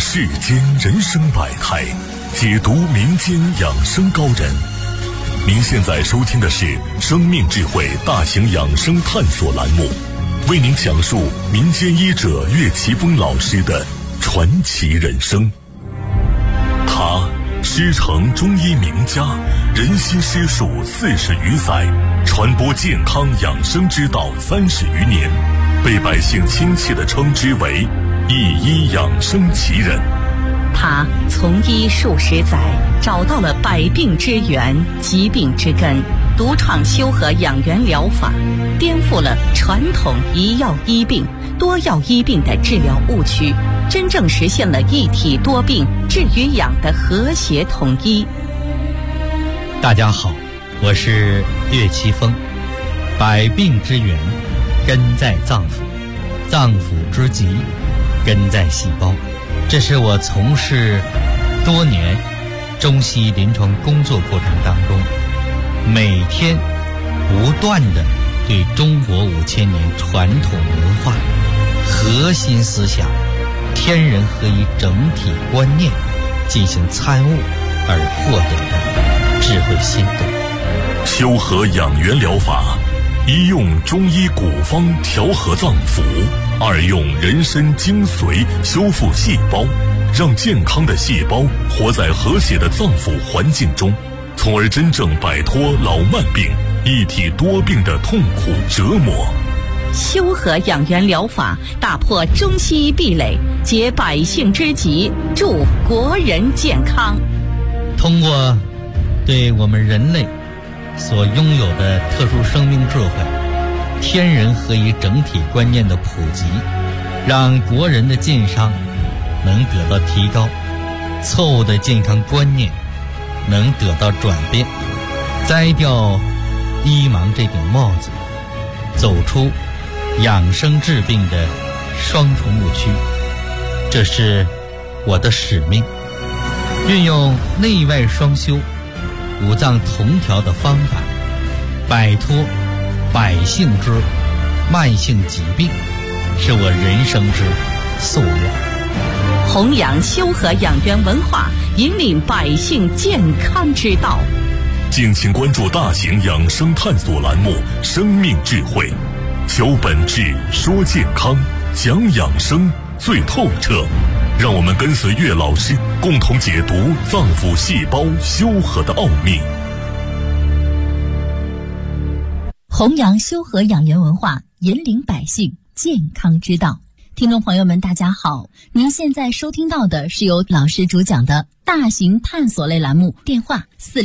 世间人生百态，解读民间养生高人。您现在收听的是生命智慧大型养生探索栏目，为您讲述民间医者岳奇峰老师的传奇人生。他师承中医名家，人心师术40余载，传播健康养生之道30余年，被百姓亲切地称之为一医养生奇人。 他从医数十载，找到了百病之源、疾病之根，独创修和养元疗法，颠覆了传统一药医病、多药医病的治疗误区，真正实现了一体多病、治与养的和谐统一。 大家好，我是岳奇峰。百病之源根在脏腑，脏腑之疾根在细胞。这是我从事多年中西医临床工作过程当中，每天不断地对中国5000年传统文化核心思想天人合一整体观念进行参悟而获得的智慧心得。 修和养元疗法，一用中医古方调和脏腑，二用人参精髓修复细胞，让健康的细胞活在和谐的脏腑环境中，从而真正摆脱老慢病、一体多病的痛苦折磨。 修和养元疗法打破中西医壁垒，解百姓之急，助国人健康。 通过对我们人类所拥有的特殊生命智慧、天人合一整体观念的普及，让国人的健康能得到提高，错误的健康观念能得到转变，摘掉医盲这顶帽子，走出养生治病的双重误区。这是我的使命，运用内外双修、五脏同调的方法，摆脱百姓之慢性疾病，是我人生之夙愿。 弘扬修和养元文化，引领百姓健康之道。 敬请关注大型养生探索栏目《生命智慧》，求本质，说健康，讲养生最透彻。让我们跟随岳老师，共同解读脏腑细胞修和的奥秘。 弘扬修和养元文化，引领百姓健康之道。听众朋友们，大家好，您现在收听到的是由老师主讲的大型探索类栏目，电话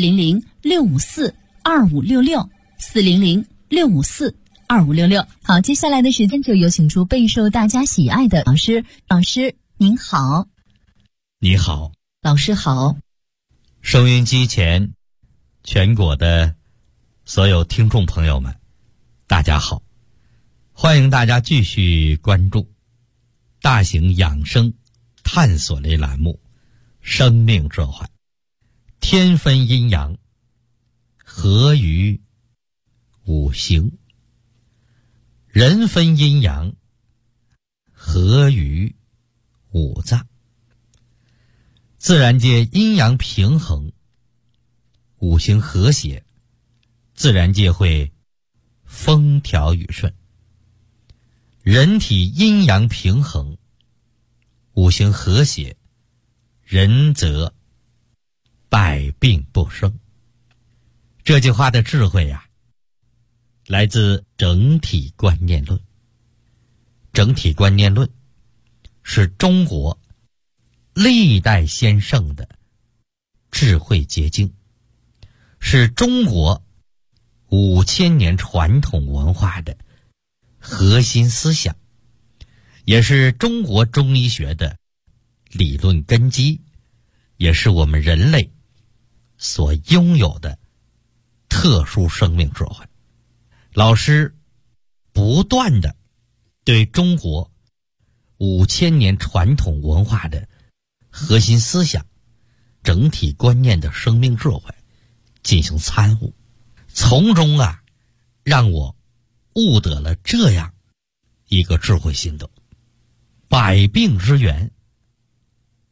400-654-2566 400-654-2566。好，接下来的时间就有请出备受大家喜爱的老师。老师您好。 你好。 老师好。 收音机前全国的所有听众朋友们，大家好，欢迎大家继续关注大型养生探索类栏目《生命智慧》，天分阴阳，合于五行；人分阴阳，合于五脏。自然界阴阳平衡，五行和谐，自然界会风调雨顺。人体阴阳平衡，五行和谐，人则百病不生。这句话的智慧呀，来自整体观念论。整体观念论是中国历代先圣的智慧结晶，是中国5000年传统文化的核心思想，也是中国中医学的理论根基，也是我们人类所拥有的特殊生命智慧。老师不断地对中国5000年传统文化的核心思想、整体观念的生命智慧进行参悟，从中让我悟得了这样一个智慧心得：百病之源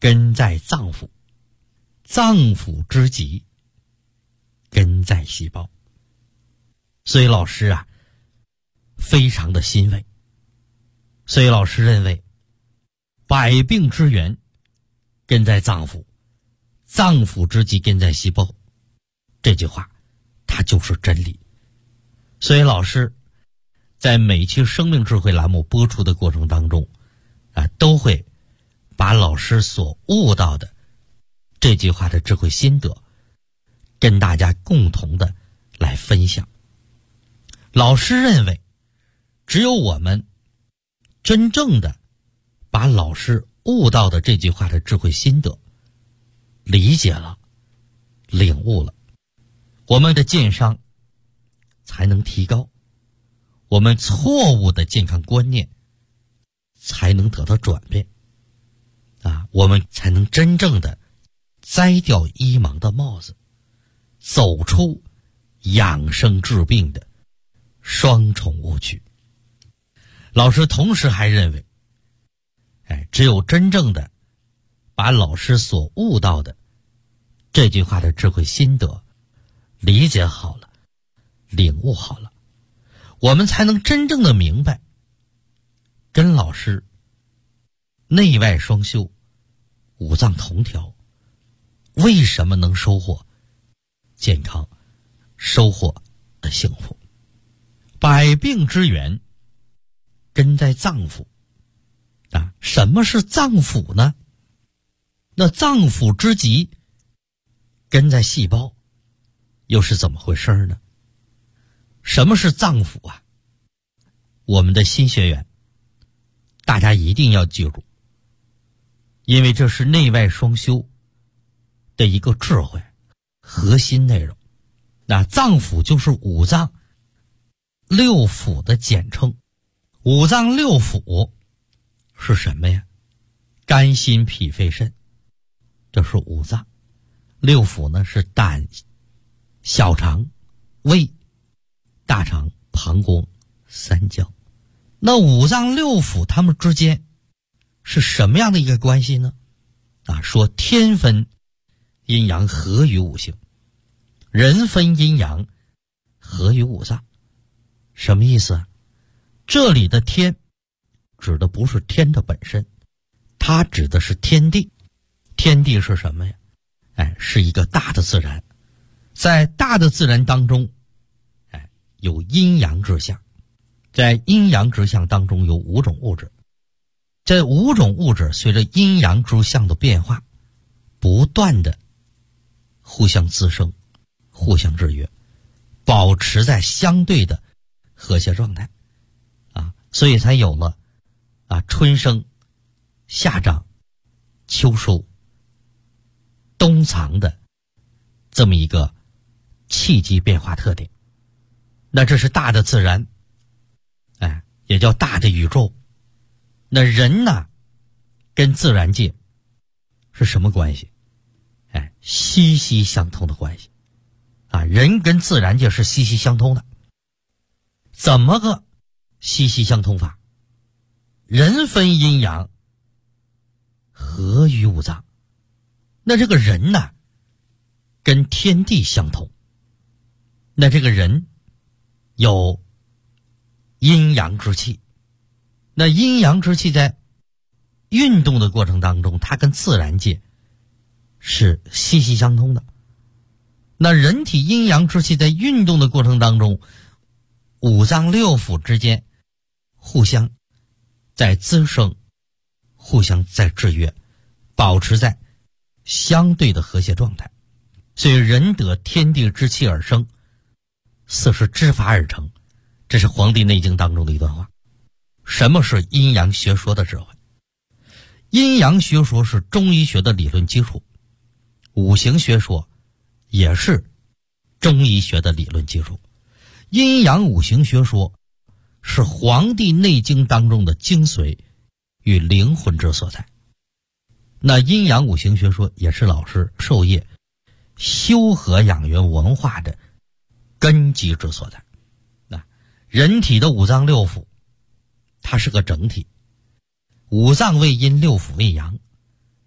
根在脏腑，脏腑之极，根在细胞。所以老师啊，非常的欣慰。所以老师认为，百病之源根在脏腑，脏腑之极根在细胞。这句话它就是真理。所以老师在每期生命智慧栏目播出的过程当中都会把老师所悟到的这句话的智慧心得跟大家共同的来分享。老师认为，只有我们真正的把老师悟到的这句话的智慧心得理解了、领悟了，我们的健康才能提高，我们错误的健康观念才能得到转变我们才能真正的摘掉医盲的帽子，走出养生治病的双重误区。老师同时还认为，只有真正的把老师所悟到的这句话的智慧心得理解好了、领悟好了，我们才能真正的明白，跟老师内外双修、五脏同调，为什么能收获健康、收获幸福。百病之源根在脏腑什么是脏腑呢？那脏腑之极根在细胞，又是怎么回事呢？什么是脏腑我们的新学员大家一定要记住，因为这是内外双修的一个智慧核心内容。脏腑就是五脏六腑的简称。五脏六腑是什么呀？肝心脾肺肾，这是五脏。六腑呢是胆、小肠、胃、大肠、膀胱、三焦。那五脏六腑它们之间是什么样的一个关系呢？说天分阴阳合于五行，人分阴阳合于五脏。什么意思这里的天指的不是天的本身，它指的是天地。天地是什么呀？是一个大的自然。在大的自然当中有阴阳之象，在阴阳之象当中有五种物质。这五种物质随着阴阳之象的变化不断的互相滋生、互相制约，保持在相对的和谐状态所以才有了春生、夏长、秋收、冬藏的这么一个气机变化特点。那这是大的自然也叫大的宇宙。那人呢跟自然界是什么关系？息息相通的关系人跟自然界是息息相通的。怎么个息息相通法？人分阴阳合于五脏。那这个人呢跟天地相同。那这个人有阴阳之气。那阴阳之气在运动的过程当中，它跟自然界是息息相通的。那人体阴阳之气在运动的过程当中，五脏六腑之间互相在滋生，互相在制约，保持在相对的和谐状态。所以人得天地之气而生，四时之法而成。这是《黄帝内经》当中的一段话。什么是阴阳学说的智慧？阴阳学说是中医学的理论基础，五行学说也是中医学的理论基础。阴阳五行学说是《黄帝内经》当中的精髓与灵魂之所在。那阴阳五行学说也是老师授业修和养元文化的根基之所在。人体的五脏六腑它是个整体，五脏为阴，六腑为阳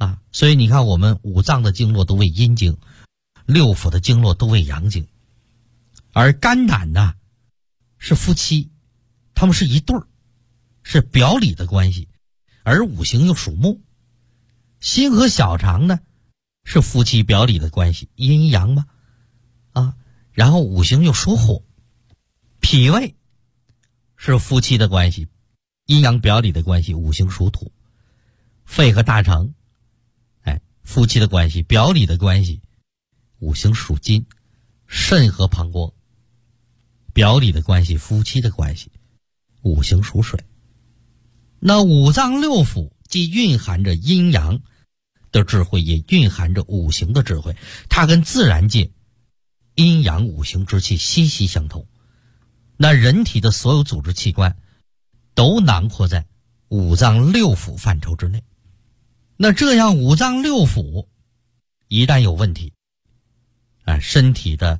啊。所以你看，我们五脏的经络都为阴经，六腑的经络都为阳经，而肝胆呢是夫妻，他们是一对儿，是表里的关系，而五行又属木。心和小肠呢是夫妻表里的关系，阴阳嘛啊，然后五行又属火。脾胃是夫妻的关系，阴阳表里的关系，五行属土。肺和大肠夫妻的关系，表里的关系，五行属金。肾和膀胱表里的关系，夫妻的关系，五行属水。那五脏六腑既蕴含着阴阳的智慧，也蕴含着五行的智慧，它跟自然界阴阳五行之气息息相通。那人体的所有组织器官都囊括在五脏六腑范畴之内。那这样五脏六腑一旦有问题身体的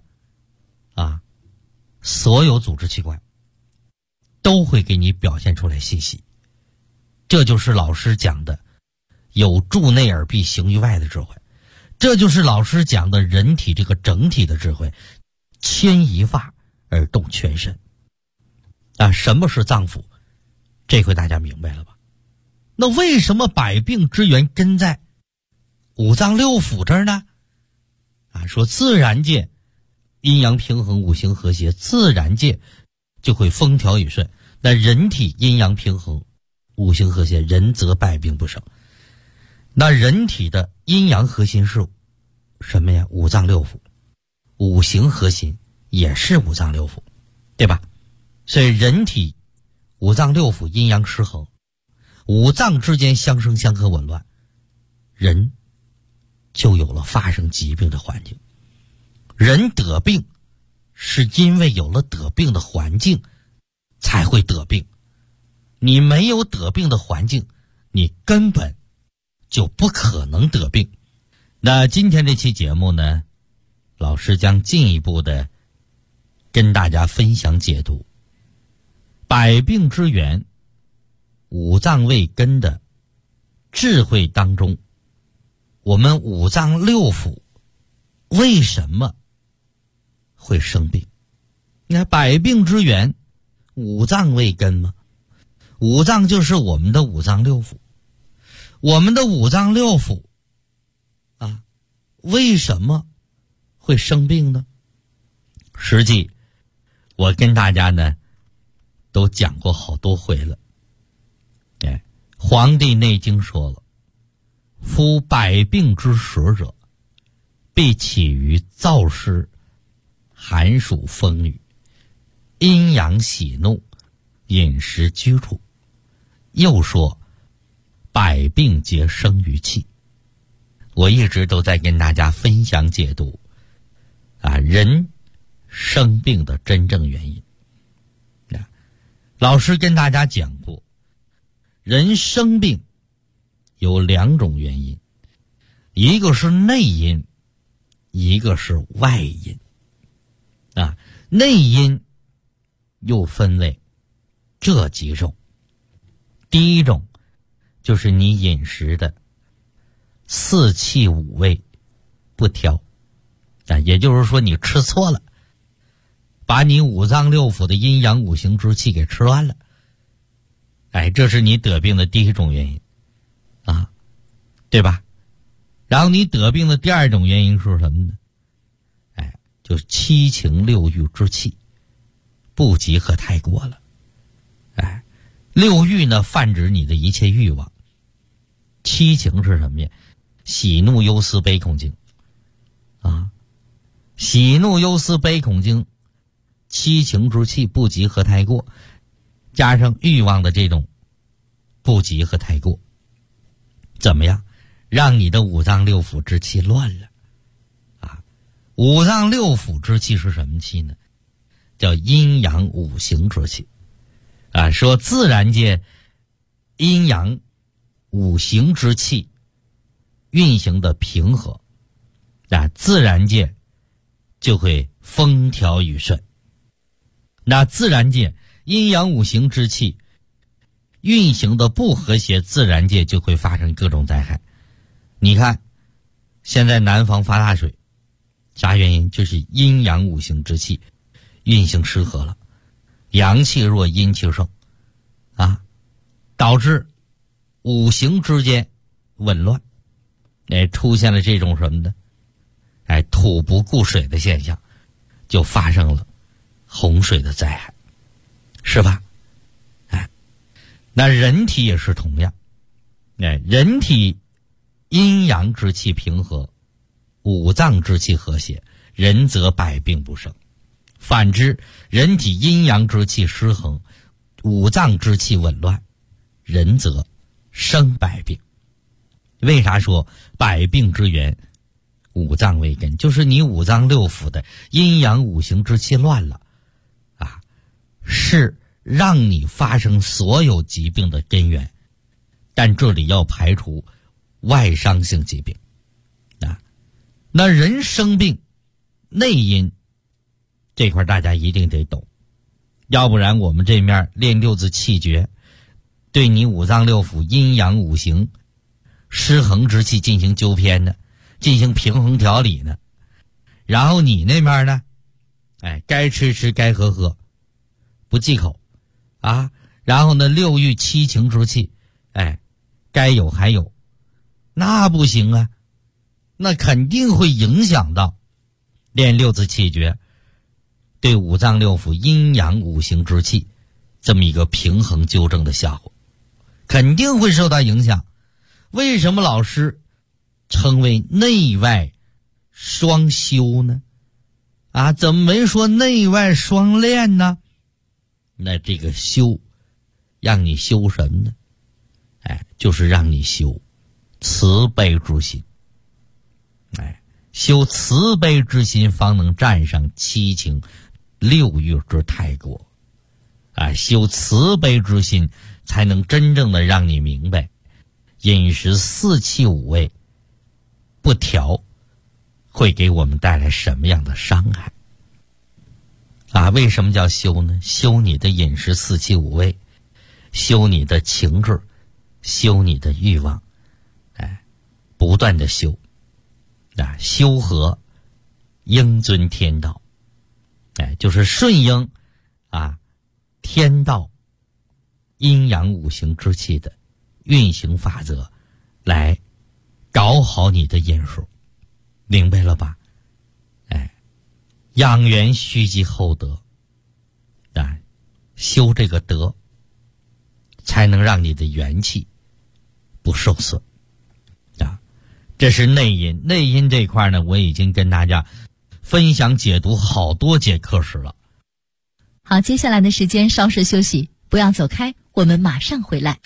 所有组织器官都会给你表现出来信息。这就是老师讲的有助内而必行于外的智慧，这就是老师讲的人体这个整体的智慧，牵一发而动全身什么是脏腑？这回大家明白了吧？那为什么百病之源根在五脏六腑这儿呢？说自然界阴阳平衡，五行和谐，自然界就会风调雨顺。那人体阴阳平衡，五行和谐，人则百病不生。那人体的阴阳核心是什么呀？五脏六腑。五行核心也是五脏六腑，对吧？所以人体五脏六腑阴阳失衡，五脏之间相生相克紊乱，人就有了发生疾病的环境。人得病是因为有了得病的环境才会得病，你没有得病的环境，你根本就不可能得病。那今天这期节目呢，老师将进一步的跟大家分享解读百病之源五脏为根的智慧当中，我们五脏六腑为什么会生病？那百病之源五脏为根吗？五脏就是我们的五脏六腑。我们的五脏六腑为什么会生病呢？实际我跟大家呢都讲过好多回了。黄帝内经说了，夫百病之始者，必起于燥湿、寒暑、风雨、阴阳喜怒、饮食居处。又说百病皆生于气。我一直都在跟大家分享解读人生病的真正原因。老师跟大家讲过，人生病有两种原因，一个是内因，一个是外因。内因又分为这几种。第一种就是你饮食的四气五味不调也就是说你吃错了，把你五脏六腑的阴阳五行之气给吃乱了。这是你得病的第一种原因对吧？然后你得病的第二种原因是什么呢？就是七情六欲之气不及和太过了。六欲呢泛指你的一切欲望，七情是什么呀？喜怒忧思悲恐惊喜怒忧思悲恐惊，七情之气不及和太过，加上欲望的这种不及和太过，怎么样？让你的五脏六腑之气乱了五脏六腑之气是什么气呢？叫阴阳五行之气说自然界阴阳五行之气运行的平和自然界就会风调雨顺。那自然界阴阳五行之气运行的不和谐，自然界就会发生各种灾害。 你看现在南方发大水，啥原因？就是阴阳五行之气运行失和了，阳气弱阴气盛啊，导致五行之间紊乱，出现了这种什么呢？土不顾水的现象，就发生了洪水的灾害，是吧？那人体也是同样，人体阴阳之气平和，五脏之气和谐，人则百病不生。反之，人体阴阳之气失衡，五脏之气紊乱，人则生百病。为啥说百病之源五脏为根？就是你五脏六腑的阴阳五行之气乱了啊，是让你发生所有疾病的根源。但这里要排除外伤性疾病啊。那人生病内因这块大家一定得懂，要不然我们这面练六字气诀，对你五脏六腑阴阳五行失衡之气进行纠偏呢，进行平衡调理呢，然后你那边呢该吃吃该喝喝不忌口啊，然后呢六欲七情之气该有还有，那不行啊，那肯定会影响到练六字气诀对五脏六腑阴阳五行之气这么一个平衡纠正的效果，肯定会受到影响。为什么老师称为内外双修呢？怎么没说内外双练呢？那这个修让你修什么呢？就是让你修慈悲之心。修慈悲之心，方能战胜七情六欲之太过。修慈悲之心，才能真正的让你明白饮食四气五味不调会给我们带来什么样的伤害。为什么叫修呢？修你的饮食四气五味，修你的情志，修你的欲望，不断的修。修和应遵天道，就是顺应天道阴阳五行之气的运行法则，来搞好你的饮食，明白了吧？养元须积厚德，修这个德，才能让你的元气不受损。这是内因。内因这块呢，我已经跟大家分享解读好多节课时了。 好，接下来的时间稍事休息，不要走开，我们马上回来。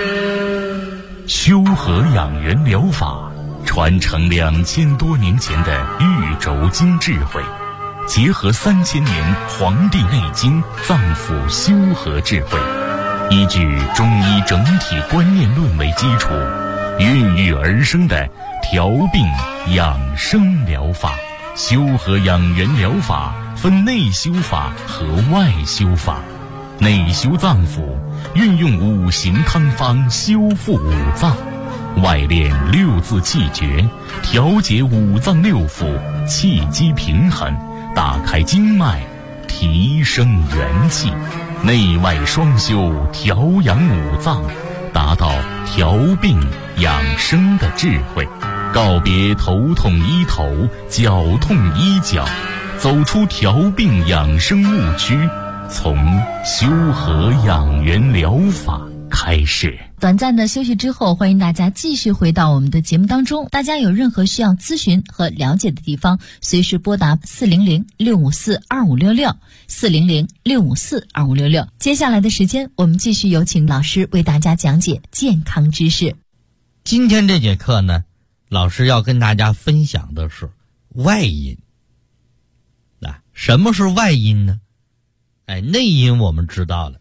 修和养元疗法传承2000多年前的玉轴经智慧，结合3000年《黄帝内经》脏腑修和智慧，依据中医整体观念论为基础，孕育而生的调病养生疗法。修和养元疗法分内修法和外修法。内修脏腑，运用五行汤方修复五脏；外练六字气诀，调节五脏六腑气机平衡，打开经脉，提升元气。内外双修，调养五脏，达到调病养生的智慧。告别头痛医头，脚痛医脚，走出调病养生误区，从修和养元疗法开始。 短暂的休息之后，欢迎大家继续回到我们的节目当中。大家有任何需要咨询和了解的地方，随时拨打400-654-2566 400-654-2566。接下来的时间，我们继续有请老师为大家讲解健康知识。 今天这节课呢，老师要跟大家分享的是外因。什么是外因呢？内因我们知道了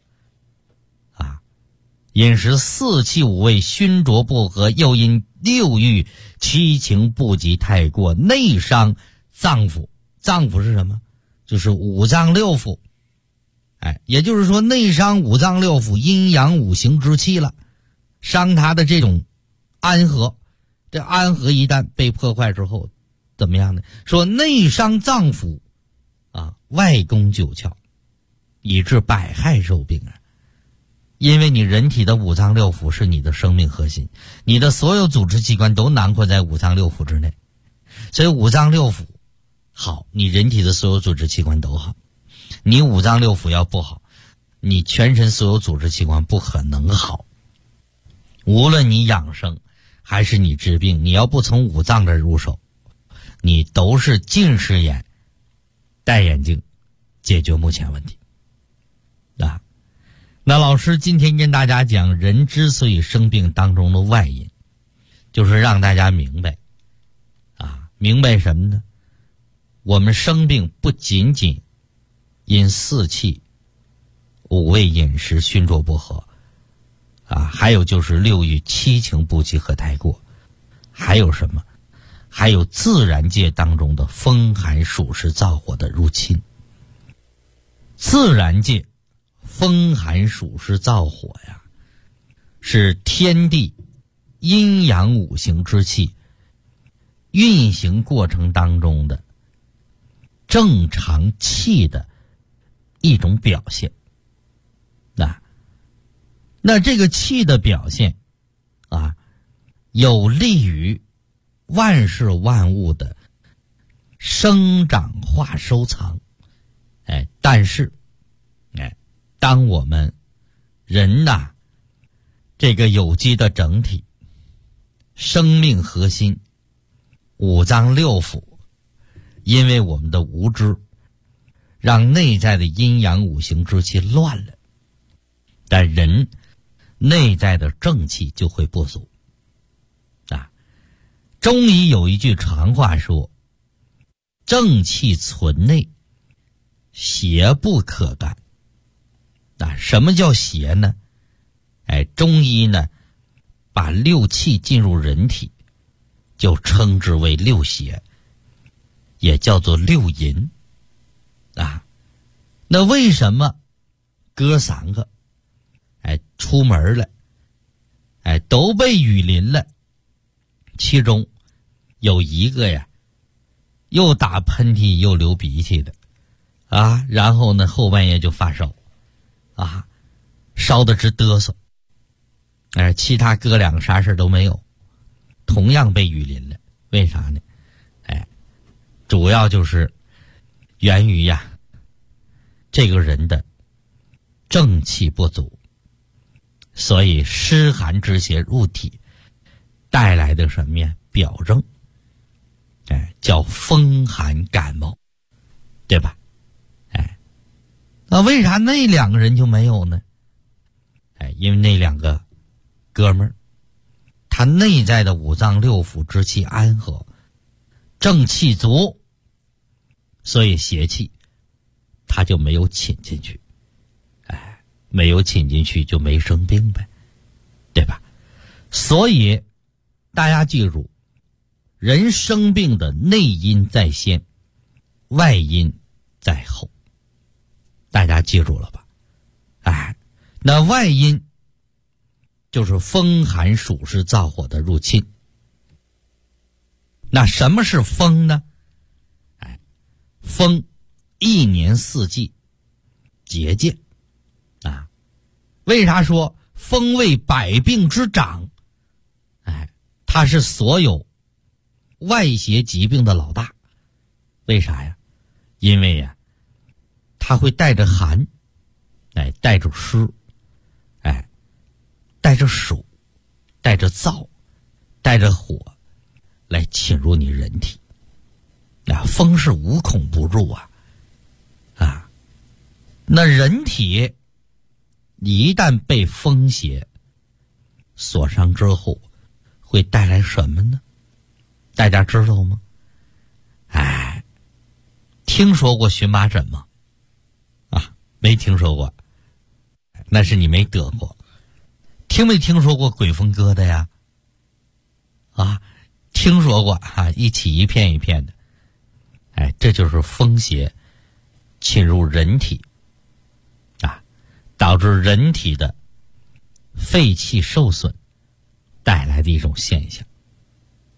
饮食四气五味熏浊不和，又因六欲七情不及太过，内伤脏腑。脏腑是什么？就是五脏六腑。也就是说内伤五脏六腑阴阳五行之气了，伤它的这种安和， 这安和一旦被破坏之后，怎么样呢？说内伤脏腑啊，外攻九窍，以致百害受病啊。因为你人体的五脏六腑是你的生命核心，你的所有组织器官都囊括在五脏六腑之内，所以五脏六腑好，你人体的所有组织器官都好。你五脏六腑要不好，你全身所有组织器官不可能好。无论你养生还是你治病，你要不从五脏这入手，你都是近视眼戴眼镜解决目前问题啊。那老师今天跟大家讲人之所以生病当中的外因，就是让大家明白啊，明白什么呢？我们生病不仅仅因四气五味饮食熏灼不和啊，还有就是六欲七情不集合太过，还有什么？还有自然界当中的风寒暑湿燥火的入侵。自然界风寒暑湿燥火呀，是天地阴阳五行之气运行过程当中的正常气的一种表现。那这个气的表现啊，有利于万事万物的生长化收藏。但是当我们人呐，这个有机的整体生命核心五脏六腑，因为我们的无知，让内在的阴阳五行之气乱了，但人内在的正气就会不足啊。中医有一句常话说，正气存内，邪不可干。什么叫邪呢？中医呢把六气进入人体就称之为六邪，也叫做六淫啊。那为什么哥三个出门了都被雨淋了，其中有一个呀又打喷嚏又流鼻涕的啊，然后呢后半夜就发烧啊，烧得直嘚瑟，其他哥两个啥事都没有，同样被雨淋了。为啥呢？主要就是源于这个人的正气不足，所以湿寒之邪入体带来的什么呀？表征叫风寒感冒，对吧？那为啥那两个人就没有呢？因为那两个哥们儿，他内在的五脏六腑之气安和，正气足，所以邪气他就没有侵进去，没有侵进去就没生病呗，对吧？所以大家记住，人生病的内因在先，外因在后。大家记住了吧？那外因就是风寒暑湿燥火的入侵。那什么是风呢？风一年四季节见啊。为啥说风为百病之长？它是所有外邪疾病的老大。为啥呀？因为它会带着寒，带着湿，带着暑，带着燥，带着火来侵入你人体。风是无孔不入那人体一旦被风邪所伤之后，会带来什么呢？大家知道吗？听说过荨麻疹吗？没听说过，那是你没得过。听没听说过鬼风疙瘩呀？听说过一起一片一片的。这就是风邪侵入人体导致人体的肺气受损带来的一种现象。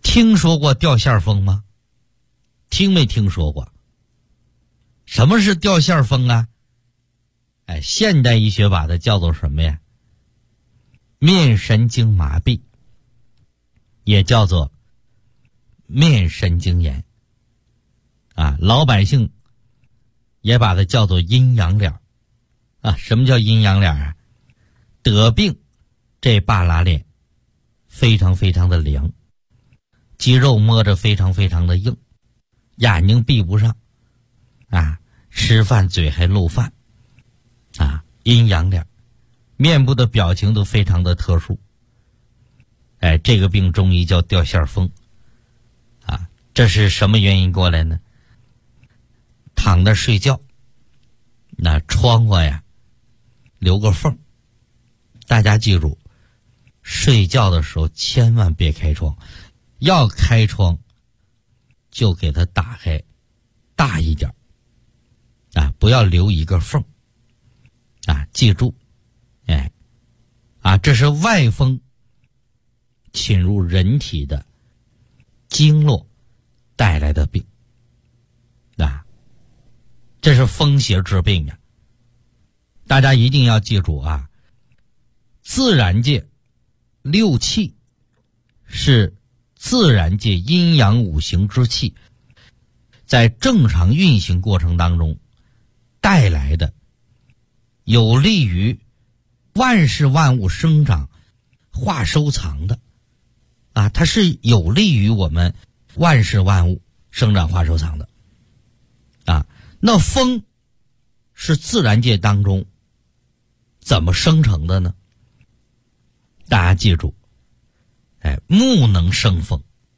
听说过掉线风吗？听没听说过？什么是掉线风啊？现代医学把它叫做什么呀？面神经麻痹，也叫做面神经炎老百姓也把它叫做阴阳脸什么叫阴阳脸啊？得病这半拉脸非常非常的凉，肌肉摸着非常非常的硬，眼睛闭不上吃饭嘴还漏饭阴阳脸，面部的表情都非常的特殊。这个病中医叫掉线风这是什么原因过来呢？躺着睡觉，那窗户呀留个缝，大家记住，睡觉的时候千万别开窗，要开窗就给它打开大一点不要留一个缝记住这是外风侵入人体的经络带来的病这是风邪治病呀。大家一定要记住自然界六气是自然界阴阳五行之气在正常运行过程当中带来的有利于万事万物生长化收藏的它是有利于我们万事万物生长化收藏的那风是自然界当中怎么生成的呢？大家记住木能生风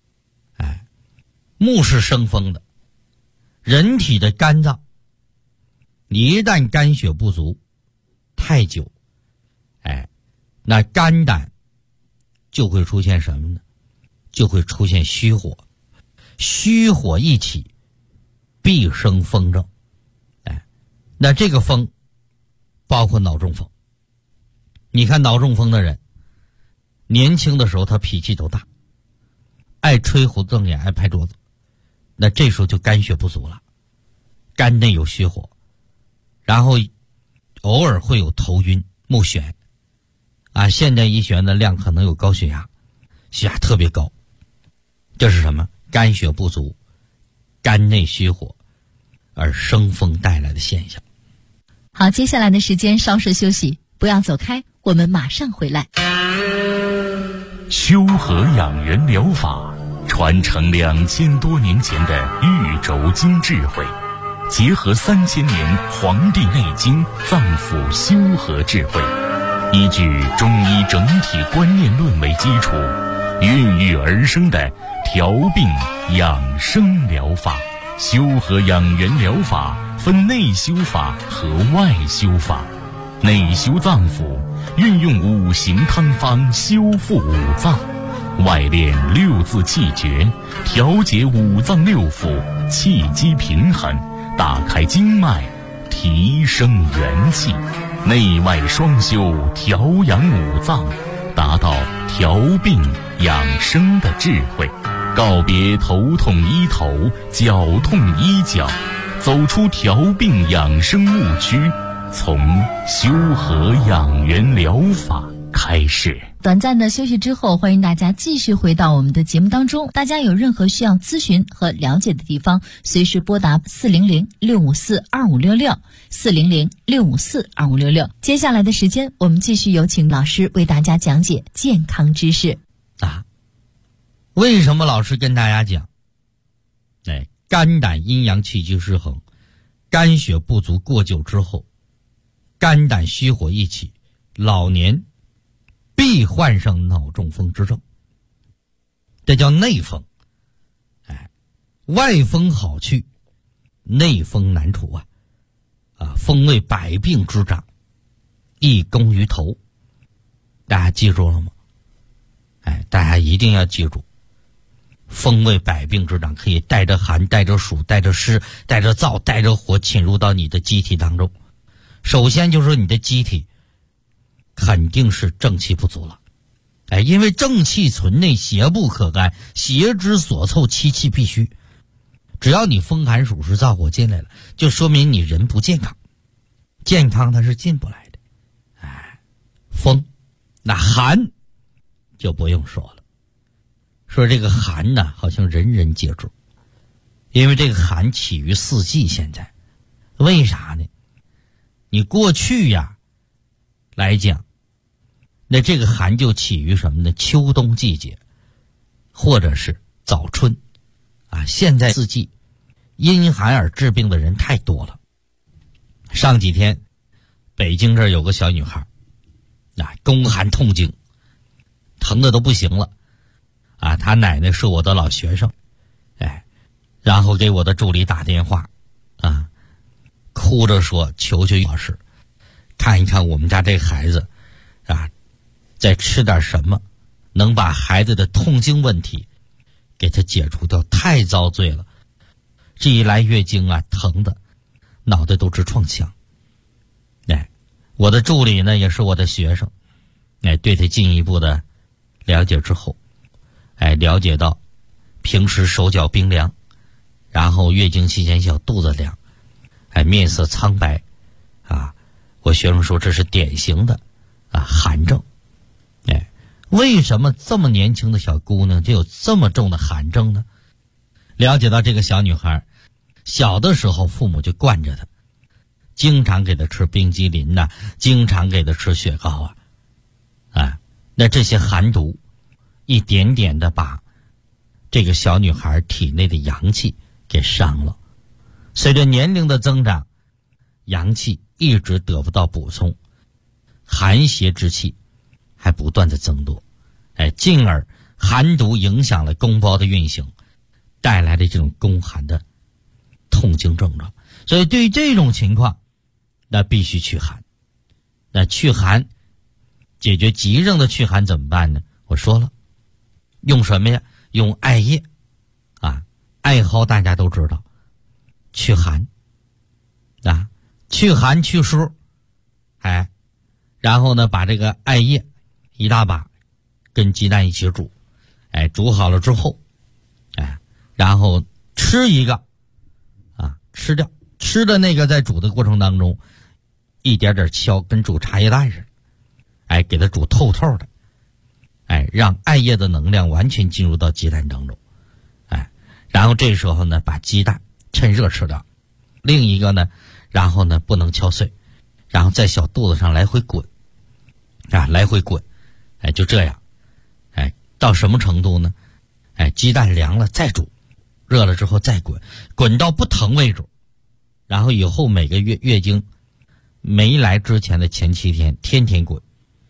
木是生风的。人体的肝脏你一旦肝血不足太久那肝胆就会出现什么呢？就会出现虚火，虚火一起必生风症那这个风包括脑中风。你看脑中风的人年轻的时候他脾气都大，爱吹胡子瞪眼，爱拍桌子，那这时候就肝血不足了，肝内有虚火，然后偶尔会有头晕目眩现代医学的量可能有高血压，血压特别高，这是什么？肝血不足，肝内虚火而生风带来的现象。 好，接下来的时间稍事休息，不要走开，我们马上回来。 修和养元疗法传承2000多年前的玉轴经智慧，结合3000年《黄帝内经》脏腑修和智慧，依据中医整体观念论为基础，孕育而生的调病养生疗法。修和养元疗法分内修法和外修法。内修脏腑，运用五行汤方修复五脏；外练六字气诀，调节五脏六腑，气机平衡，打开经脉，提升元气。内外双修，调养五脏，达到调病养生的智慧。告别头痛医头，脚痛医脚，走出调病养生误区，从修和养元疗法开始。 短暂的休息之后，欢迎大家继续回到我们的节目当中。大家有任何需要咨询和了解的地方，随时拨打400-654-2566 400-654-2566。接下来的时间，我们继续有请老师为大家讲解健康知识。 为什么老师跟大家讲肝胆阴阳气机失衡，肝血不足过久之后，肝胆虚火一起，老年必患上脑中风之症，这叫内风。外风好去，内风难除风为百病之长，易攻于头。大家记住了吗？大家一定要记住，风为百病之长，可以带着寒，带着暑，带着湿，带着燥，带着火侵入到你的机体当中。首先就是你的机体肯定是正气不足了， 因为正气存内，邪不可干，邪之所凑，其气必虚。只要你风寒暑湿燥火进来了，就说明你人不健康，健康它是进不来的。风，那寒就不用说了。说这个寒呢，好像人人皆知，因为这个寒起于四季。现在为啥呢？你过去呀来讲，那这个寒就起于什么呢？秋冬季节，或者是早春现在四季因寒而治病的人太多了。上几天北京这儿有个小女孩宫寒痛经，疼的都不行了她奶奶是我的老学生，然后给我的助理打电话哭着说求求老师看一看我们家这孩子再吃点什么能把孩子的痛经问题给他解除掉，太遭罪了。这一来月经疼的脑袋都直撞墙。我的助理呢也是我的学生，对他进一步的了解之后，了解到平时手脚冰凉，然后月经期间小肚子凉，面色苍白我学生说这是典型的寒症。为什么这么年轻的小姑娘就有这么重的寒症呢？了解到这个小女孩小的时候父母就惯着她，经常给她吃冰激凌经常给她吃雪糕那这些寒毒一点点的把这个小女孩体内的阳气给伤了。随着年龄的增长，阳气一直得不到补充，寒邪之气还不断的增多，进而寒毒影响了宫包的运行，带来的这种宫寒的痛经症状。所以对于这种情况，那必须祛寒。那祛寒解决急症的祛寒怎么办呢？我说了，用什么呀？用艾叶艾蒿大家都知道祛寒祛寒祛湿，然后呢把这个艾叶一大把跟鸡蛋一起煮，煮好了之后然后吃一个吃掉，吃的那个在煮的过程当中一点点敲，跟煮茶叶蛋似的，给它煮透透的，让艾叶的能量完全进入到鸡蛋当中，然后这时候呢把鸡蛋趁热吃掉，另一个呢然后呢不能敲碎，然后在小肚子上来回滚来回滚，就这样，到什么程度呢？鸡蛋凉了再煮，热了之后再滚，滚到不疼为止。然后以后每个月经没来之前的前7天，天天滚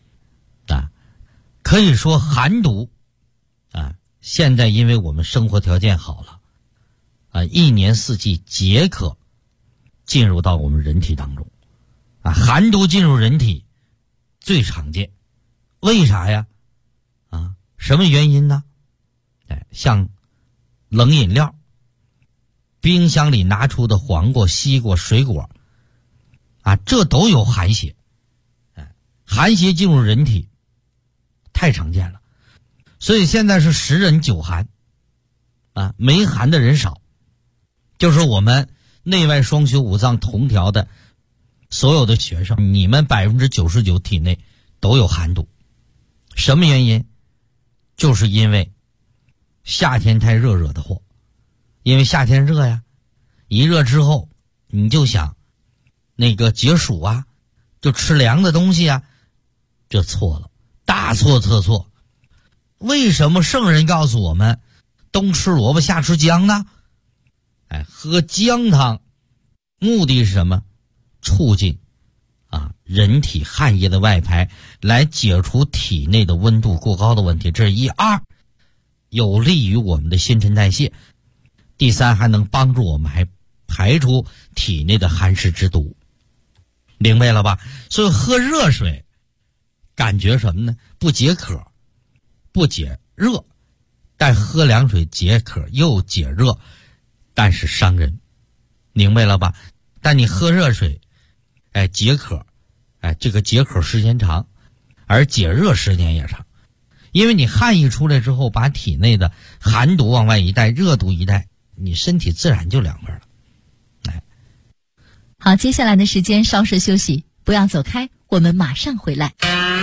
可以说寒毒现在因为我们生活条件好了一年四季皆可进入到我们人体当中寒毒进入人体最常见。为啥呀？什么原因呢？像冷饮料，冰箱里拿出的黄瓜、西瓜、水果这都有寒邪。寒邪进入人体太常见了，所以现在是10人9寒没寒的人少。就是我们内外双修五脏同调的所有的学生，你们99%体内都有寒毒。什么原因？就是因为夏天太热惹的祸。因为夏天热呀，一热之后你就想那个解暑就吃凉的东西这错了，大错特错。为什么圣人告诉我们冬吃萝卜夏吃姜呢？喝姜汤目的是什么？促进人体汗液的外排，来解除体内的温度过高的问题，这是1、2有利于我们的新陈代谢。第3还能帮助我们还排出体内的寒湿之毒。明白了吧？所以喝热水感觉什么呢？不解渴不解热，但喝凉水解渴又解热，但是伤人。明白了吧？但你喝热水解渴这个解渴时间长，而解热时间也长。 因为你汗一出来之后，把体内的寒毒往外一带，热毒一带，你身体自然就凉快了。 好，接下来的时间稍事休息，不要走开，我们马上回来。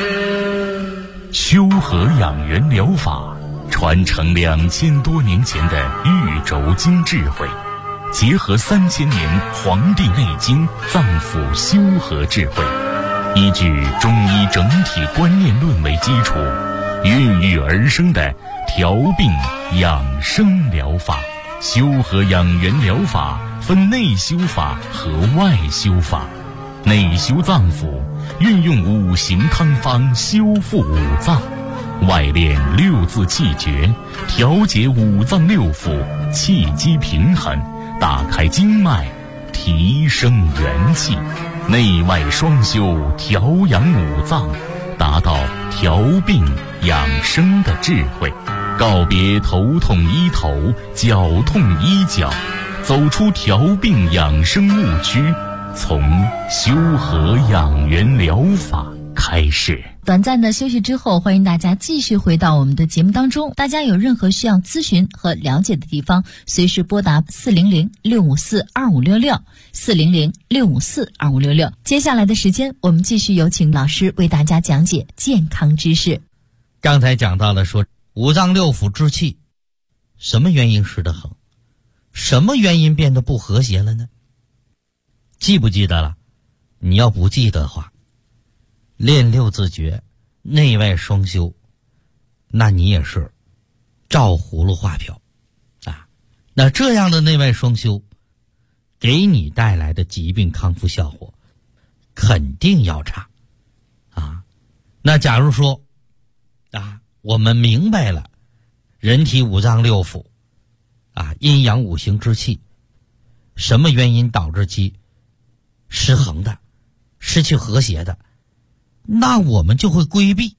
修和养元疗法传承2000多年前的玉轴经智慧，结合3000年《黄帝内经》脏腑修和智慧，依据中医整体观念论为基础，孕育而生的调病养生疗法。修和养元疗法分内修法和外修法。内修脏腑，运用五行汤方修复五脏；外练六字气诀，调节五脏六腑，气机平衡，打开经脉，提升元气。内外双修，调养五脏，达到调病养生的智慧。告别头痛医头，脚痛医脚，走出调病养生误区，从修和养元疗法开始。 短暂的休息之后，欢迎大家继续回到我们的节目当中。大家有任何需要咨询和了解的地方，随时拨打400-654-2566 400-654-2566。接下来的时间，我们继续有请老师为大家讲解健康知识。 刚才讲到了说五脏六腑之气，什么原因失得很？什么原因变得不和谐了呢？记不记得了？你要不记得的话，练六字诀，内外双修，那你也是照葫芦画瓢啊。那这样的内外双修，给你带来的疾病康复效果肯定要差啊。那假如说啊，我们明白了人体五脏六腑啊，阴阳五行之气，什么原因导致其失衡的，失去和谐的，那我们就会规避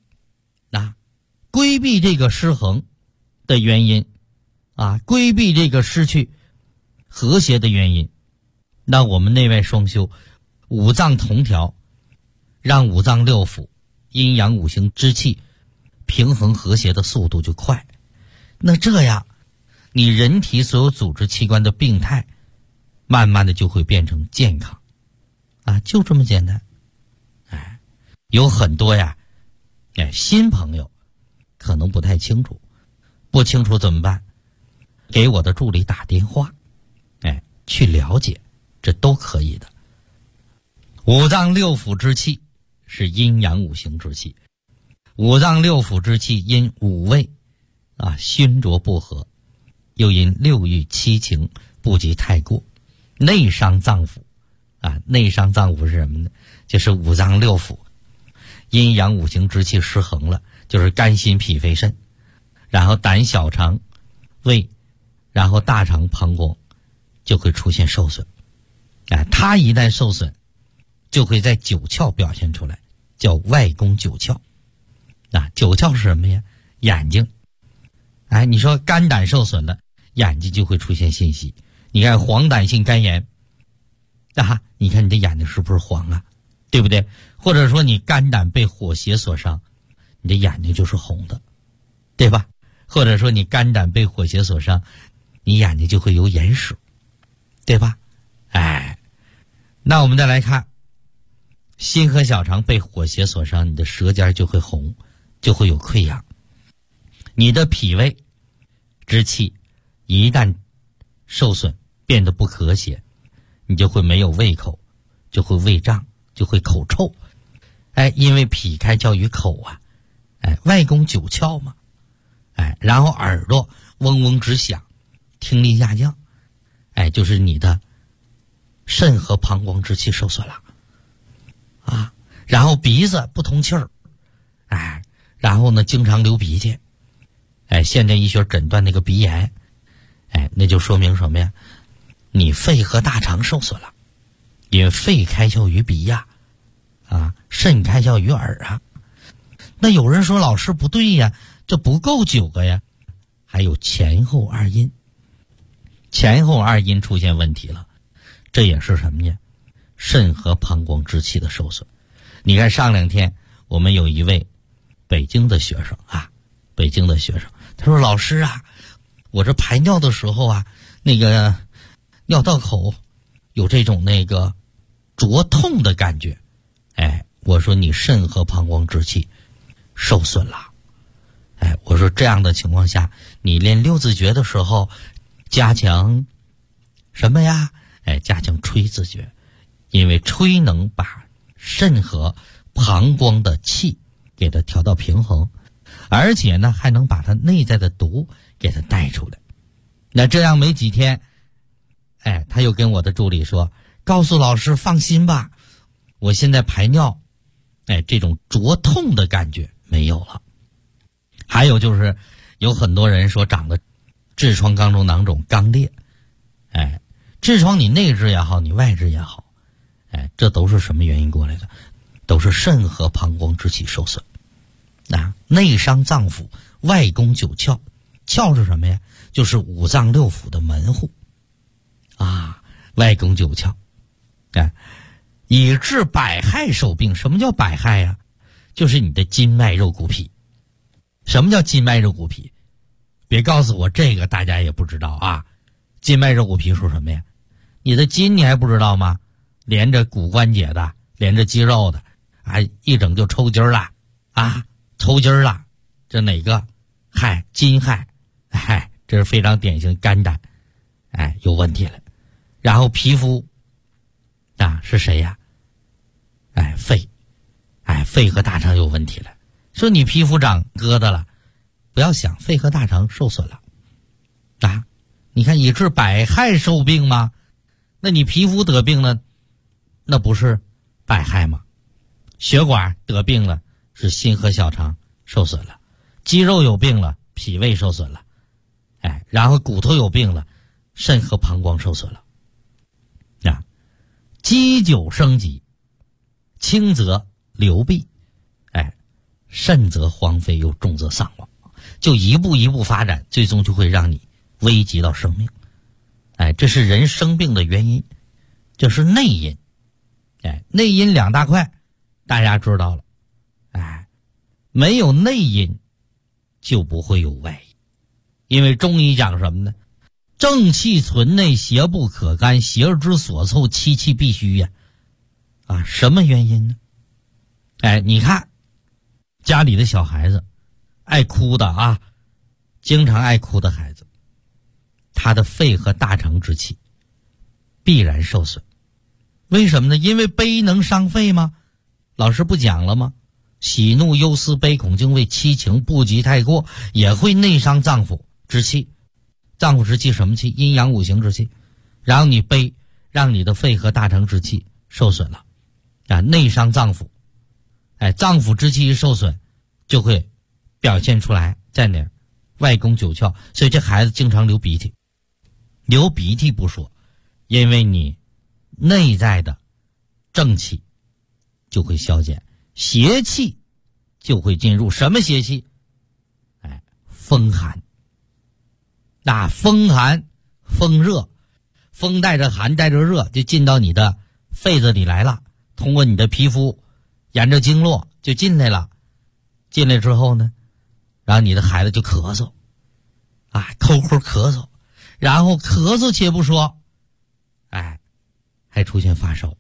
这个失衡的原因啊，规避这个失去和谐的原因。那我们内外双修，五脏同调，让五脏六腑阴阳五行之气平衡和谐的速度就快。那这样你人体所有组织器官的病态慢慢的就会变成健康啊，就这么简单。有很多新朋友可能不太清楚，不清楚怎么办？给我的助理打电话去了解，这都可以的。五脏六腑之气是阴阳五行之气，五脏六腑之气因五味熏浊不和，又因六欲七情不及太过，内伤脏腑内伤脏腑是什么呢？就是五脏六腑阴阳五行之气失衡了，就是肝心脾肺肾，然后胆小肠胃，然后大肠膀胱就会出现受损。它一旦受损，就会在九窍表现出来，叫外宫九窍。九窍是什么呀？眼睛。你说肝胆受损了，眼睛就会出现信息。你看黄疸性肝炎你看你的眼睛是不是黄啊？对不对？或者说你肝胆被火邪所伤，你的眼睛就是红的，对吧？或者说你肝胆被火邪所伤，你眼睛就会有眼屎，对吧？那我们再来看心和小肠被火邪所伤，你的舌尖就会红，就会有溃疡。你的脾胃之气一旦受损，变得不和谐，你就会没有胃口，就会胃胀，就会口臭。因为脾开窍于口外宫九窍嘛。然后耳朵嗡嗡直响，听力下降，就是你的肾和膀胱之气受损了然后鼻子不通气儿，然后呢经常流鼻涕，现代医学诊断那个鼻炎，那就说明什么呀？你肺和大肠受损了，因为肺开窍于鼻肾开窍于耳那有人说老师不对呀，这不够9个呀，还有前后二阴，前后二阴出现问题了，这也是什么呀？肾和膀胱之气的受损。你看上2天我们有一位北京的学生北京的学生，他说老师啊，我这排尿的时候啊，那个尿道口有这种那个灼痛的感觉。我说你肾和膀胱之气受损了。我说这样的情况下，你练六字诀的时候加强什么呀？加强吹字诀，因为吹能把肾和膀胱的气给它调到平衡，而且呢还能把它内在的毒给它带出来。那这样没几天，他又跟我的助理说，告诉老师放心吧，我现在排尿这种灼痛的感觉没有了。还有就是有很多人说长了痔疮肛中囊肿肛裂，痔疮你内痔也好，你外痔也好，这都是什么原因过来的？都是肾和膀胱之气受损。内伤脏腑，外攻九窍，窍是什么呀？就是五脏六腑的门户外攻九窍，以致百害受病。什么叫百害呀？就是你的筋脉肉骨皮。什么叫筋脉肉骨皮？别告诉我这个大家也不知道啊。筋脉肉骨皮说什么呀？你的筋你还不知道吗？连着骨关节的，连着肌肉的一整就抽筋了抽筋了，这哪个害？筋害。这是非常典型肝胆有问题了。然后皮肤是谁呀？肺。肺和大肠有问题了。说你皮肤长疙瘩了，不要想，肺和大肠受损了你看以致百害受病吗？那你皮肤得病了，那不是百害吗？血管得病了，是心和小肠受损了；肌肉有病了，脾胃受损了；然后骨头有病了，肾和膀胱受损了。积久生疾，轻则流弊，甚则荒废，又重则丧亡，就一步一步发展，最终就会让你危及到生命。这是人生病的原因，这是内因。内因两大块，大家知道了。没有内因，就不会有外因。因为中医讲什么呢？正气存内，邪不可干，邪之所凑，其气必虚呀。什么原因呢？你看家里的小孩子爱哭的经常爱哭的孩子，他的肺和大肠之气必然受损。为什么呢？因为悲能伤肺吗？老师不讲了吗？喜怒忧思悲恐惊畏七情不及太过，也会内伤脏腑之气。脏腑之气什么气？阴阳五行之气。然后你悲，让你的肺和大肠之气受损了内伤脏腑。脏腑之气一受损，就会表现出来在哪儿？外攻九窍。所以这孩子经常流鼻涕。流鼻涕不说，因为你内在的正气就会消减，邪气就会进入。什么邪气？风寒。风寒风热，风带着寒带着热就进到你的肺子里来了，通过你的皮肤沿着经络就进来了。进来之后呢，然后你的孩子就咳嗽抠抠咳嗽，然后咳嗽且不说还出现发烧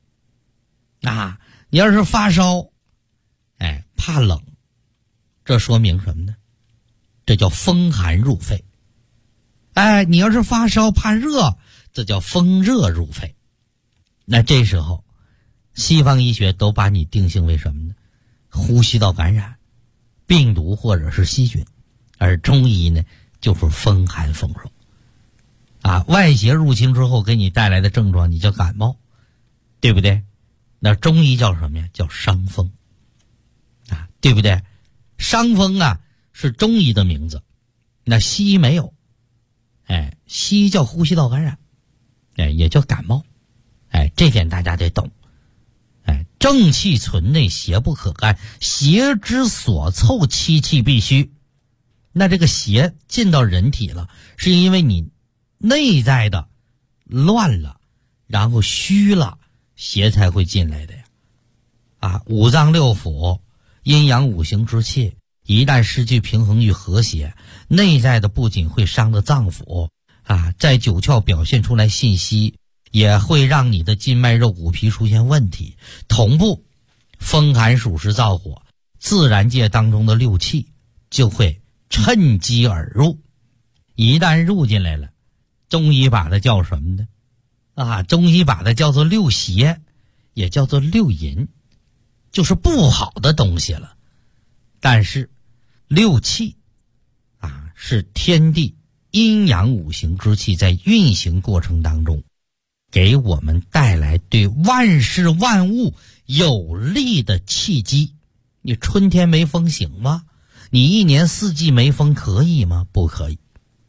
你要是发烧怕冷，这说明什么呢？这叫风寒入肺。你要是发烧怕热，这叫风热入肺。那这时候西方医学都把你定性为什么呢？呼吸道感染，病毒或者是细菌。而中医呢，就是风寒风热外邪入侵之后给你带来的症状，你叫感冒，对不对？那中医叫什么呀？叫伤风对不对？伤风是中医的名字，那西医没有。西医叫呼吸道感染，也叫感冒。这点大家得懂。正气存内，邪不可干，邪之所凑，其气必虚。那这个邪进到人体了，是因为你内在的乱了，然后虚了，邪才会进来的呀。五脏六腑阴阳五行之气一旦失去平衡与和谐，内在的不仅会伤了脏腑在九窍表现出来信息，也会让你的筋脉肉骨皮出现问题。同步风寒暑湿燥火，自然界当中的六气就会趁机而入。一旦入进来了，中医把它叫什么呢？中医把它叫做六邪，也叫做六淫，就是不好的东西了。但是六气是天地阴阳五行之气在运行过程当中给我们带来对万事万物有利的契机。你春天没风行吗？你一年四季没风可以吗？不可以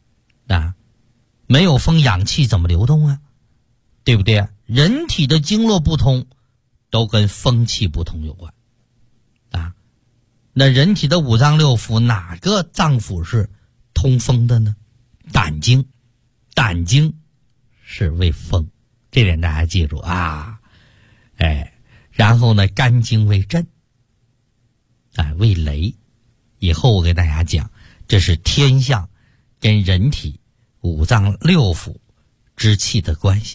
没有风氧气怎么流动啊？对不对？人体的经络不通都跟风气不通有关那人体的五脏六腑哪个脏腑是通风的呢？胆经，胆经是为风，这点大家记住然后呢，肝经为震为雷。以后我给大家讲，这是天象跟人体五脏六腑之气的关系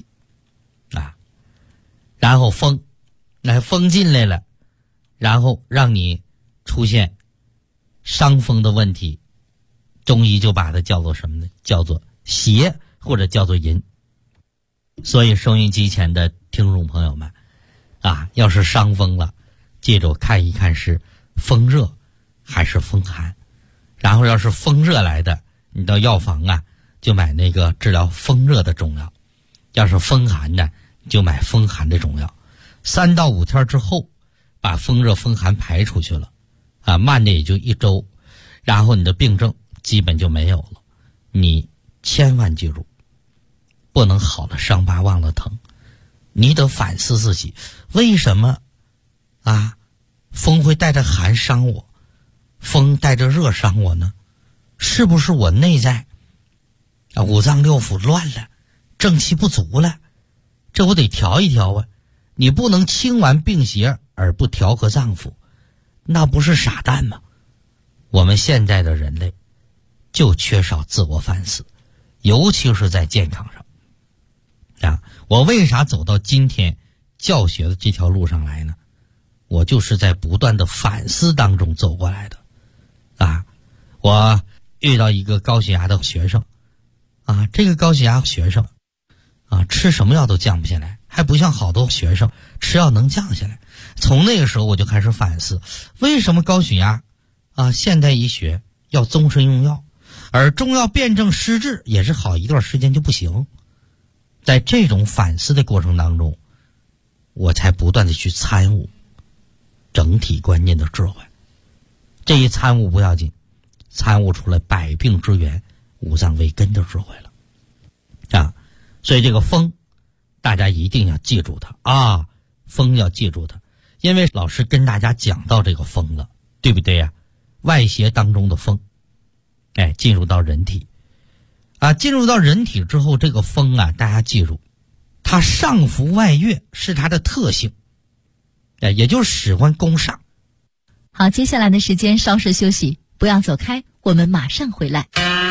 然后风进来了，然后让你出现伤风的问题，中医就把它叫做什么呢？叫做邪，或者叫做淫。所以收音机前的听众朋友们要是伤风了，记住看一看是风热还是风寒。然后要是风热来的，你到药房就买那个治疗风热的中药，要是风寒的就买风寒的中药。3到5天之后把风热风寒排出去了慢的也就1周，然后你的病症基本就没有了。你千万记住，不能好了伤疤忘了疼，你得反思自己，为什么风会带着寒伤我，风带着热伤我呢？是不是我内在五脏六腑乱了，正气不足了？这我得调一调你不能清完病邪而不调和脏腑，那不是傻蛋吗？我们现在的人类就缺少自我反思，尤其是在健康上我为啥走到今天教学的这条路上来呢？我就是在不断的反思当中走过来的我遇到一个高血压的学生这个高血压学生吃什么药都降不下来，还不像好多学生吃药能降下来。从那个时候我就开始反思，为什么高血压现代医学要终身用药，而中药辨证施治也是好一段时间就不行。在这种反思的过程当中，我才不断的去参悟整体观念的智慧。这一参悟不要紧，参悟出来百病之源五脏为根的智慧了所以这个风大家一定要记住它风要记住它，因为老师跟大家讲到这个风了，对不对外邪当中的风进入到人体进入到人体之后，这个风大家记住，它上浮外越是它的特性也就是使唤攻上。 好，接下来的时间稍事休息，不要走开，我们马上回来。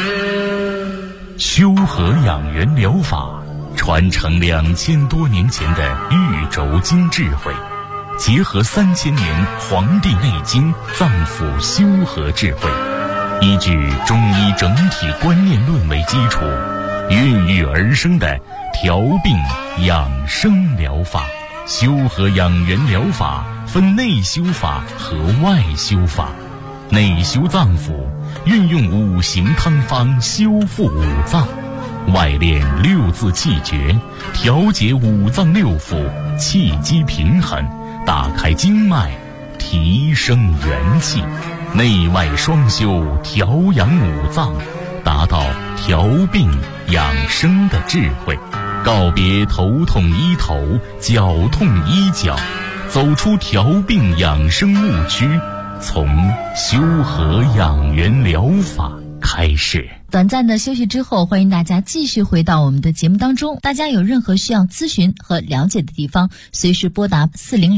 修和养元疗法传承2000多年前的玉轴经智慧，结合3000年《黄帝内经》脏腑修和智慧，依据中医整体观念论为基础，孕育而生的调病养生疗法。修和养元疗法分内修法和外修法。内修脏腑，运用五行汤方修复五脏；外练六字气诀，调节五脏六腑，气机平衡，打开经脉，提升元气。内外双修，调养五脏，达到调病养生的智慧。告别头痛医头，脚痛医脚，走出调病养生误区，从修和养元疗法开始。 短暂的休息之后，欢迎大家继续回到我们的节目当中。大家有任何需要咨询和了解的地方，随时拨打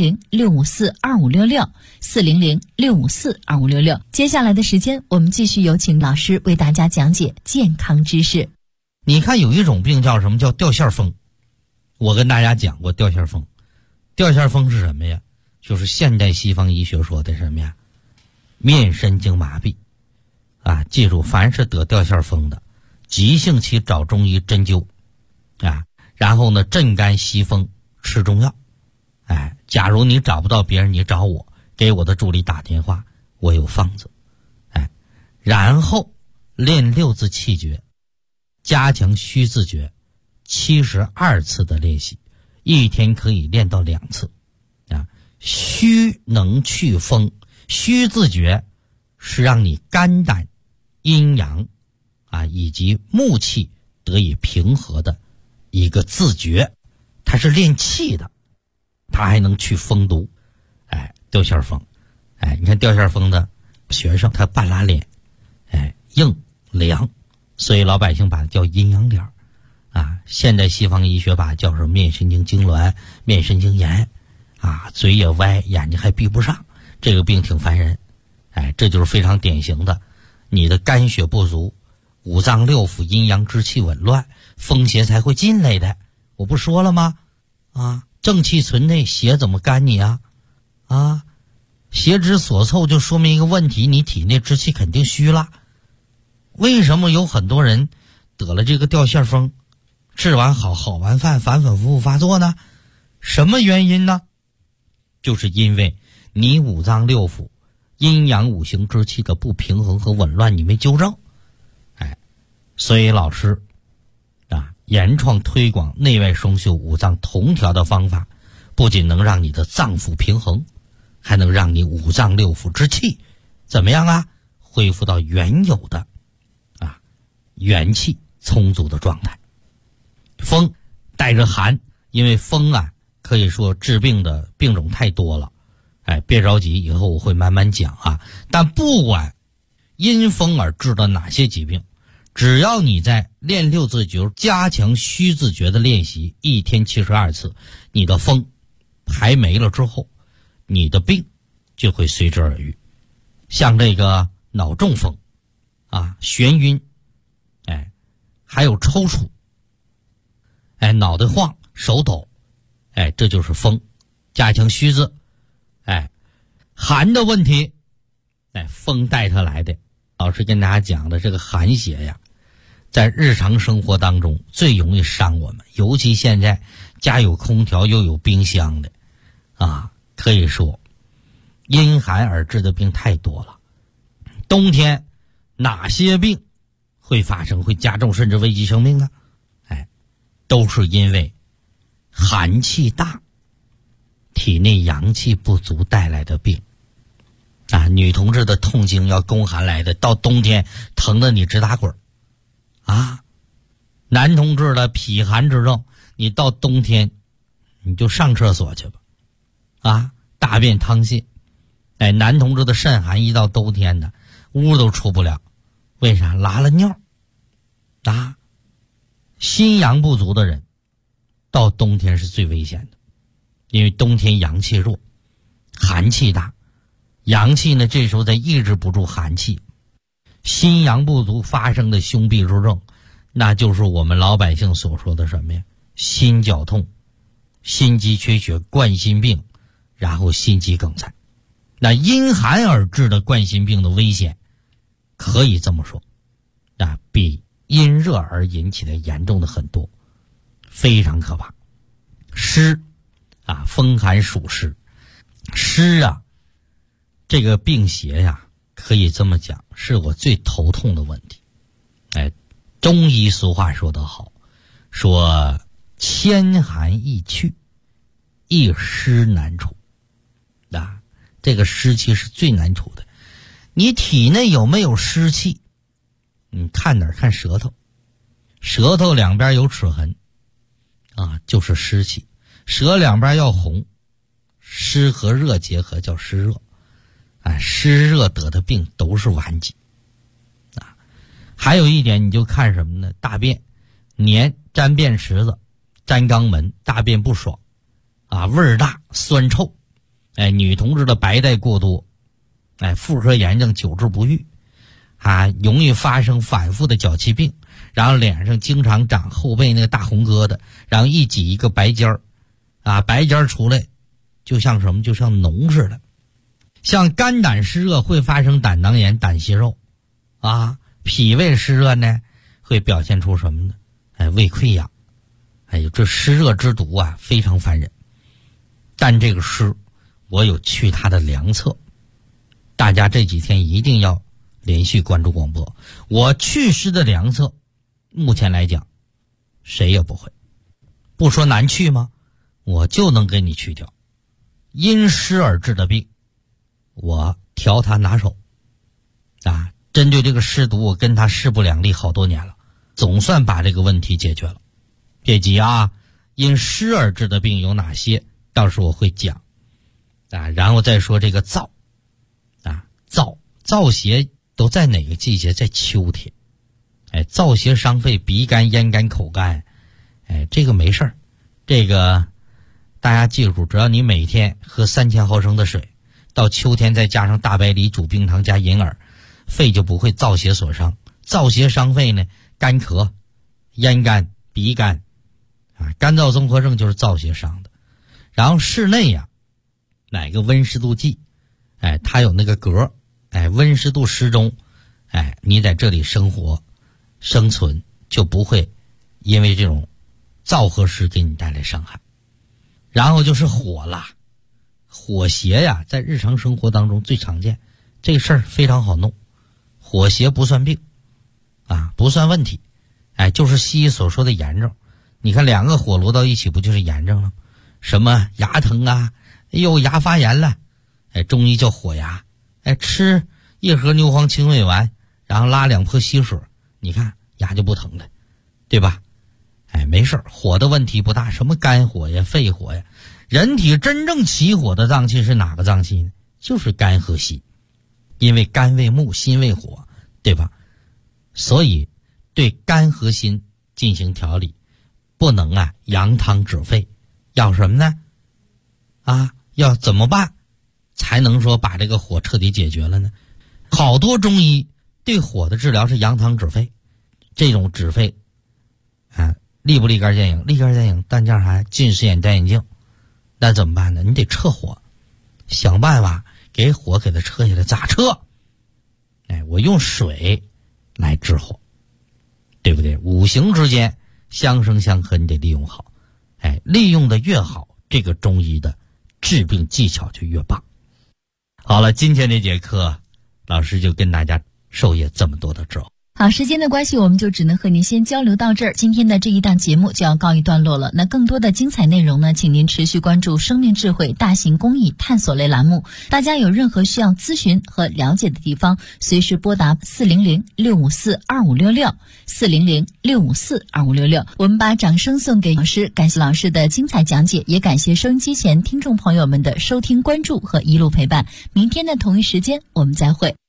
400-654-2566 400-654-2566。接下来的时间，我们继续有请老师为大家讲解健康知识。 你看有一种病叫什么？叫掉线风。我跟大家讲过掉线风。掉线风是什么呀？就是现代西方医学说的什么呀？面神经麻痹。啊，记住，凡是得掉线风的，急性期找中医针灸，啊，然后呢镇肝息风，吃中药。哎，假如你找不到别人，你找我，给我的助理打电话，我有方子。哎，然后练6字气诀，加强虚字诀，72次的练习，一天可以练到2次。啊，虚能去风，虚字诀是让你肝胆阴阳啊以及木气得以平和的一个自觉，它是练气的，它还能去风毒。哎，掉线风，哎，你看掉线风的学生他半拉脸，哎，硬凉，所以老百姓把它叫阴阳脸啊。现代西方医学把它叫什么面神经痉挛、面神经炎啊，嘴也歪，眼睛还闭不上，这个病挺烦人。哎，这就是非常典型的，你的肝血不足，五脏六腑阴阳之气紊乱，风邪才会进来的。我不说了吗？啊，正气存内，邪怎么干你啊？啊，邪之所凑就说明一个问题，你体内之气肯定虚了。为什么有很多人得了这个掉线风，治完好，好完饭，反反复复发作呢？什么原因呢？就是因为你五脏六腑阴阳五行之气的不平衡和紊乱你没纠正。哎，所以老师啊，原创推广内外双修五脏同调的方法，不仅能让你的脏腑平衡，还能让你五脏六腑之气怎么样啊？恢复到原有的啊元气充足的状态。风带着寒，因为风啊可以说治病的病种太多了。哎，别着急，以后我会慢慢讲啊。但不管因风而治的哪些疾病，只要你在练6字诀、加强虚字诀的练习，一天72次，你的风排没了之后，你的病就会随之而愈。像这个脑中风啊、眩晕，哎，还有抽搐，哎，脑袋晃、手抖，哎，这就是风。加强虚字。哎，寒的问题，哎，风带它来的。老师跟大家讲的这个寒邪呀，在日常生活当中最容易伤我们，尤其现在家有空调又有冰箱的啊，可以说因寒而致的病太多了。冬天哪些病会发生，会加重甚至危及生命呢？哎，都是因为寒气大，体内阳气不足带来的病啊。女同志的痛经要宫寒来的，到冬天疼得你直打滚啊。男同志的脾寒之症，你到冬天你就上厕所去吧啊，大便溏泻。哎，男同志的肾寒，一到冬天的屋都出不了，为啥？拉了尿啊。心阳不足的人到冬天是最危险的，因为冬天阳气弱，寒气大，阳气呢这时候在抑制不住寒气，心阳不足发生的胸痹之症，那就是我们老百姓所说的什么呀？心绞痛、心肌缺血、冠心病，然后心肌梗塞。那因寒而致的冠心病的危险，可以这么说，啊，比因热而引起的严重的很多，非常可怕。湿啊，风寒属湿，湿啊，这个病邪呀，可以这么讲，是我最头痛的问题。哎，中医俗话说得好，说千寒易去，一湿难除啊。这个湿气是最难除的。你体内有没有湿气？你看哪儿？看舌头，舌头两边有齿痕啊，就是湿气。舌两边要红，湿和热结合叫湿热啊，湿热得的病都是顽疾啊。 还有一点，你就看什么呢？大便黏粘便池子，粘肛门，大便不爽啊，味儿大，酸臭。女同志的白带过多，妇科炎症久治不愈啊，容易发生反复的脚气病，然后脸上经常长后背那个大红疙瘩，然后一挤一个白尖儿啊，白尖儿出来就像什么，就像脓似的。像肝胆湿热会发生胆囊炎、胆息肉啊，脾胃湿热呢会表现出什么呢？胃溃疡。这湿热之毒啊非常烦人，但这个湿我有去它的良策，大家这几天一定要连续关注广播。我祛湿的良策目前来讲谁也不会，不说难去吗？我就能给你去掉。因湿而治的病我调它拿手啊，针对这个湿毒我跟他势不两立好多年了，总算把这个问题解决了。别急啊，因湿而治的病有哪些到时候我会讲啊，然后再说这个燥啊，燥邪都在哪个季节？在秋天。燥邪伤肺，鼻干、咽干、口干，这个没事儿，这个大家记住，只要你每天喝3000毫升的水，到秋天再加上大白梨煮冰糖加银耳，肺就不会燥邪所伤。燥邪伤肺呢，干咳、咽干、鼻干啊，干燥综合症就是燥邪伤的。然后室内呀，哪个温湿度计，它有那个格，温湿度适中，你在这里生活生存就不会因为这种燥和湿给你带来伤害。然后就是火啦，火邪呀，在日常生活当中最常见，这个事儿非常好弄。火邪不算病啊，不算问题，就是西医所说的炎症。你看2个火炉到一起不就是炎症了？什么牙疼啊，牙发炎了，中医叫火牙，吃1盒牛黄清胃丸，然后拉2泼稀水，你看牙就不疼了，对吧？没事，火的问题不大，什么肝火呀、肺火呀，人体真正起火的脏器是哪个脏器呢？就是肝和心，因为肝为木，心为火，对吧？所以对肝和心进行调理，不能扬汤止沸，要什么呢？要怎么办才能说把这个火彻底解决了呢？好多中医对火的治疗是扬汤止沸，这种止沸立不立竿见影？立竿见影，但叫啥？近视眼戴眼镜。那怎么办呢？你得撤火，想办法给火给它撤下来。咋撤？我用水来治火，对不对？五行之间相生相克，你得利用好。利用的越好，这个中医的治病技巧就越棒。好了，今天这节课老师就跟大家授业这么多的知识。 好，时间的关系，我们就只能和您先交流到这儿。今天的这一档节目就要告一段落了。那更多的精彩内容呢，请您持续关注生命智慧大型公益探索类栏目。大家有任何需要咨询和了解的地方，随时拨打400-654-2566 400-654-2566。我们把掌声送给老师，感谢老师的精彩讲解，也感谢收音机前听众朋友们的收听关注和一路陪伴。明天的同一时间我们再会。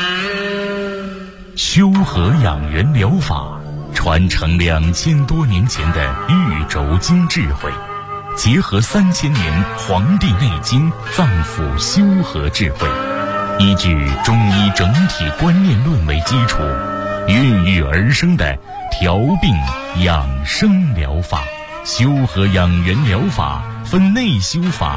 修和养元疗法传承2000多年前的玉轴经智慧，结合3000年《黄帝内经》脏腑修和智慧，依据中医整体观念论为基础，孕育而生的调病养生疗法。修和养元疗法分内修法